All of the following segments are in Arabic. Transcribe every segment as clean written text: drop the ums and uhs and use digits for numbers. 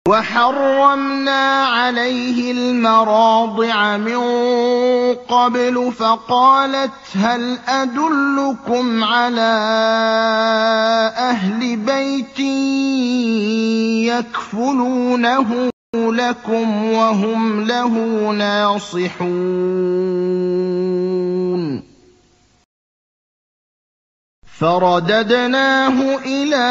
وَحَرَّمْنَا عَلَيْهِ الْمَرَاضِعَ مِن قَبْلُ فَقَالَتْ هَلْ أَدُلُّكُمْ عَلَىٰ أَهْلِ بَيْتٍ يَكْفُلُونَهُ لَكُمْ وَهُمْ لَهُ نَاصِحُونَ فَرَدَدْنَاهُ إِلَىٰ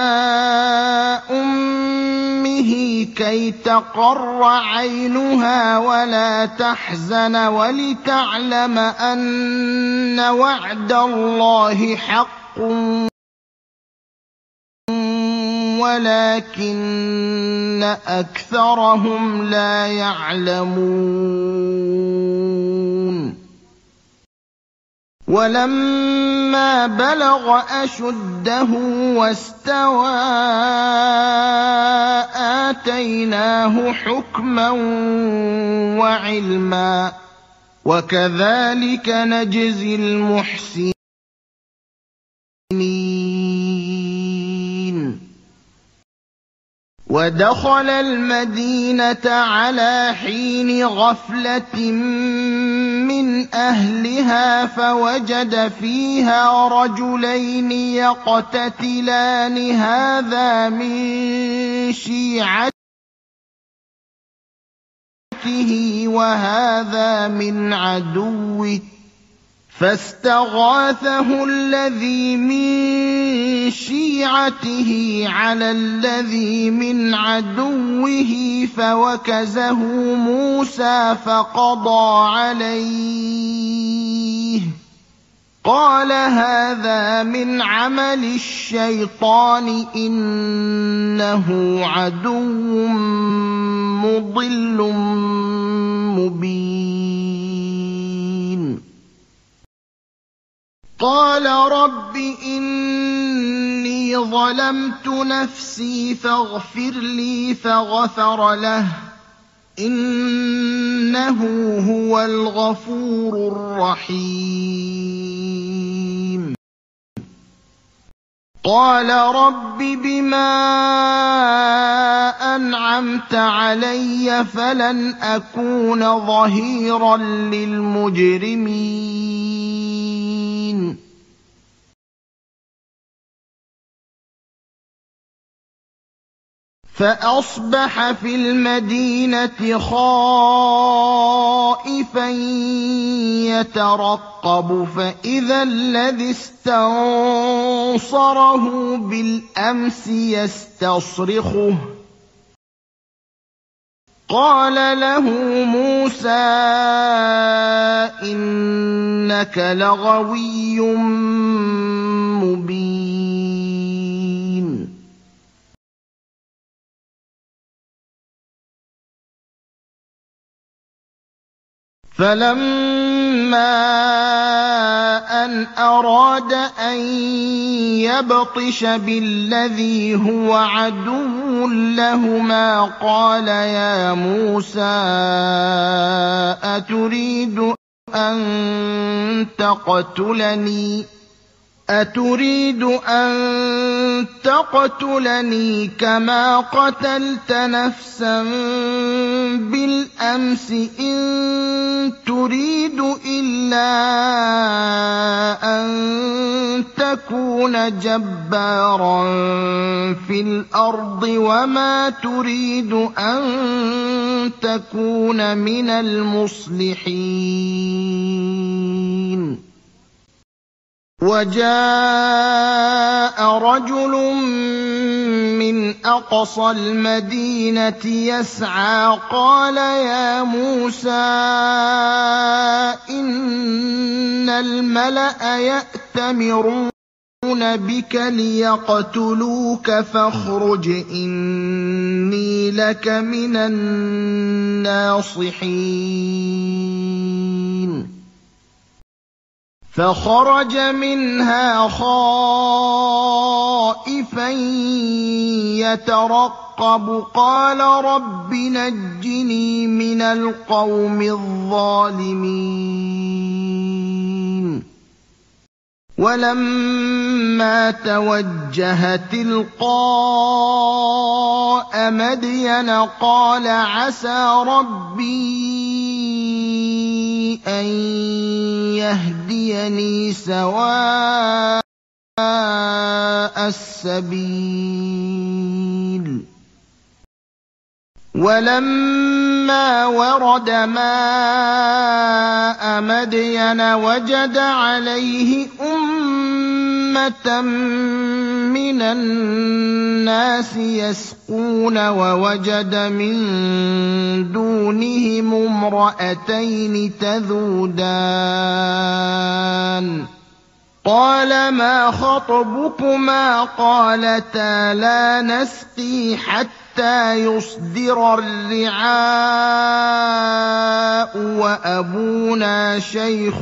أُمِّهِ كَيْ تَقَرَّ عَيْنُهَا وَلَا تَحْزَنَ وَلِتَعْلَمَ أَنَّ وَعْدَ اللَّهِ حَقٌّ وَلَٰكِنَّ أَكْثَرَهُمْ لَا يَعْلَمُونَ وَلَمَّا بَلَغَ أَشُدَّهُ وَاسْتَوَىٰ آتَيْنَاهُ حُكْمًا وَعِلْمًا ۚ وَكَذَٰلِكَ نَجْزِي الْمُحْسِنِينَ وَدَخَلَ الْمَدِينَةَ عَلَىٰ حِينِ غَفْلَةٍ مِّنْ أَهْلِهَا فَوَجَدَ فِيهَا رَجُلَيْنِ يَقْتَتِلَانِ هَٰذَا مِن شِيعَتِهِ وَهَٰذَا مِنْ عَدُوِّهِ ۖ فَاسْتَغَاثَهُ الَّذِي مِن شِيعَتِهِ عَلَى الَّذِي مِنْ عَدُوِّهِ فَوَكَزَهُ مُوسَىٰ فَقَضَىٰ عَلَيْهِ ۖ قَالَ هَٰذَا مِنْ عَمَلِ الشَّيْطَانِ ۖ إِنَّهُ عَدُوٌّ مُّضِلٌّ مُّبِينٌ قَالَ رَبِّ إِنِّي ظَلَمْتُ نَفْسِي فَاغْفِرْ لِي فَغَفَرَ لَهُ ۚ إِنَّهُ هُوَ الْغَفُورُ الرَّحِيمُ قَالَ رَبِّ بِمَا أَنْعَمْتَ عَلَيَّ فَلَنْ أَكُونَ ظَهِيرًا لِّلْمُجْرِمِينَ فَأَصْبَحَ فِي الْمَدِينَةِ خَائِفًا يَتَرَقَّبُ فَإِذَا الَّذِي اسْتَنصَرَهُ بِالْأَمْسِ يَسْتَصْرِخُهُ ۚ قَالَ لَهُ مُوسَىٰ إِنَّكَ لَغَوِيٌّ مُّبِينٌ فَلَمَّا أَنْ أَرَادَ أَن يَبْطِشَ بِالَّذِي هُوَ عَدُوٌّ لَّهُمَا قَالَ يَا مُوسَىٰ أَتُرِيدُ أَن تَقْتُلَنِي كَمَا قَتَلْتَ نَفْسًا بِالْأَمْسِ ۖ إِن تُرِيدُ إِلَّا أَن تَكُونَ جَبَّارًا فِي الْأَرْضِ وَمَا تُرِيدُ أَن تَكُونَ مِنَ الْمُصْلِحِينَ وَجَاءَ رَجُلٌ مِّنْ أَقْصَى الْمَدِينَةِ يَسْعَىٰ قَالَ يَا مُوسَىٰ إِنَّ الْمَلَأَ يَأْتَمِرُونَ بِكَ لِيَقْتُلُوكَ فَاخْرُجْ إِنِّي لَكَ مِنَ النَّاصِحِينَ فَخَرَجَ مِنْهَا خَائِفًا يَتَرَقَّبُ قَالَ رَبِّ نَجِّنِي مِنَ الْقَوْمِ الظَّالِمِينَ وَلَمَّا تَوَجَّهَ تِلْقَاءَ مَدْيَنَ قَالَ عَسَىٰ رَبِّي أَن يَهْدِيَنِي سَوَاءَ السَّبِيلِ وَلَمَّا وَرَدَ مَاءَ مَدْيَنَ وَجَدَ عَلَيْهِ أُمَّةً مِّنَ النَّاسِ يَسْقُونَ وَوَجَدَ مِن دُونِهِمُ امْرَأَتَيْنِ تَذُودَانِ قَالَ مَا خَطْبُكُمَا ۖ قَالَتَا لَا نَسْقِي حَتَّىٰ يُصْدِرَ الرِّعَاءُ وَأَبُونَا شَيْخٌ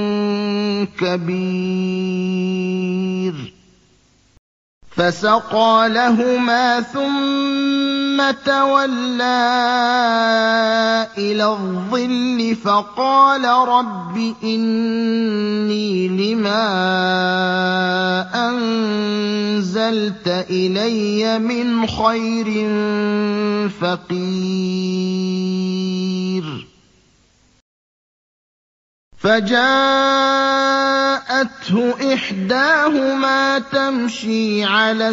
كَبِيرٌ فَسَقَىٰ لَهُمَا ثُمَّ تَوَلَّىٰ إِلَى الظِّلِّ فَقَالَ رَبِّ إِنِّي لِمَا أَنزَلْتَ إِلَيَّ مِنْ خَيْرٍ فَقِيرٌ فَجَاءَتْهُ إِحْدَاهُمَا تَمْشِي عَلَى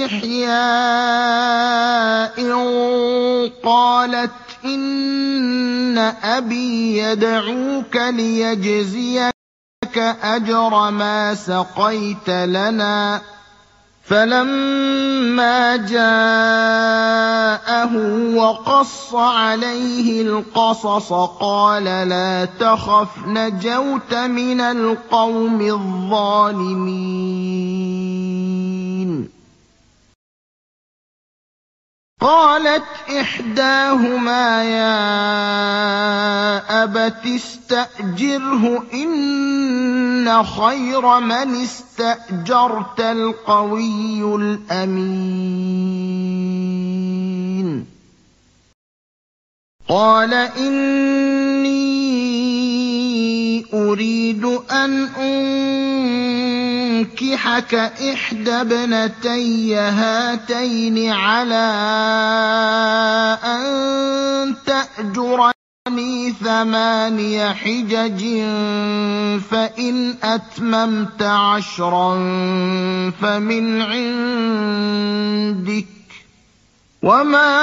اسْتِحْيَاءٍ قَالَتْ إِنَّ أَبِي يَدْعُوكَ لِيَجْزِيَكَ أَجْرَ مَا سَقَيْتَ لَنَا ۚ فَلَمَّا جَاءَهُ وَقَصَّ عَلَيْهِ الْقَصَصَ قَالَ لَا تَخَفْ ۖ نَجَوْتَ مِنَ الْقَوْمِ الظَّالِمِينَ قَالَتْ إِحْدَاهُمَا يَا أَبَتِ اسْتَأْجِرْهُ ۖ إِنَّ خَيْرَ مَنِ اسْتَأْجَرْتَ الْقَوِيُّ الْأَمِينُ قَالَ إِنِّي أُرِيدُ أَنْ أُنكِحَكَ إِحْدَى ابْنَتَيَّ هَاتَيْنِ عَلَىٰ أَن تَأْجُرَنِي 8 حِجَجٍ ۖ فَإِنْ أَتْمَمْتَ 10 فَمِنْ عِندِكَ ۖ وَمَا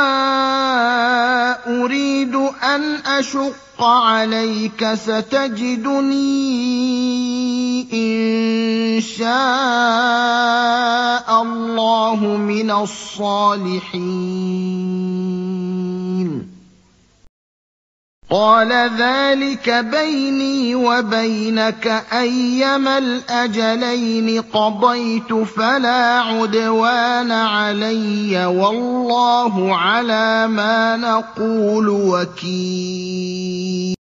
أُرِيدُ أَنْ أَشُقَّ عَلَيْكَ ۖ سَتَجِدُنِي إِن شَاءَ اللَّهُ مِنَ الصَّالِحِينَ قَالَ ذَٰلِكَ بَيْنِي وَبَيْنَكَ ۖ أَيَّمَا الْأَجَلَيْنِ قَضَيْتُ فَلَا عُدْوَانَ عَلَيَّ ۖ وَاللَّهُ عَلَىٰ مَا نَقُولُ وَكِيلٌ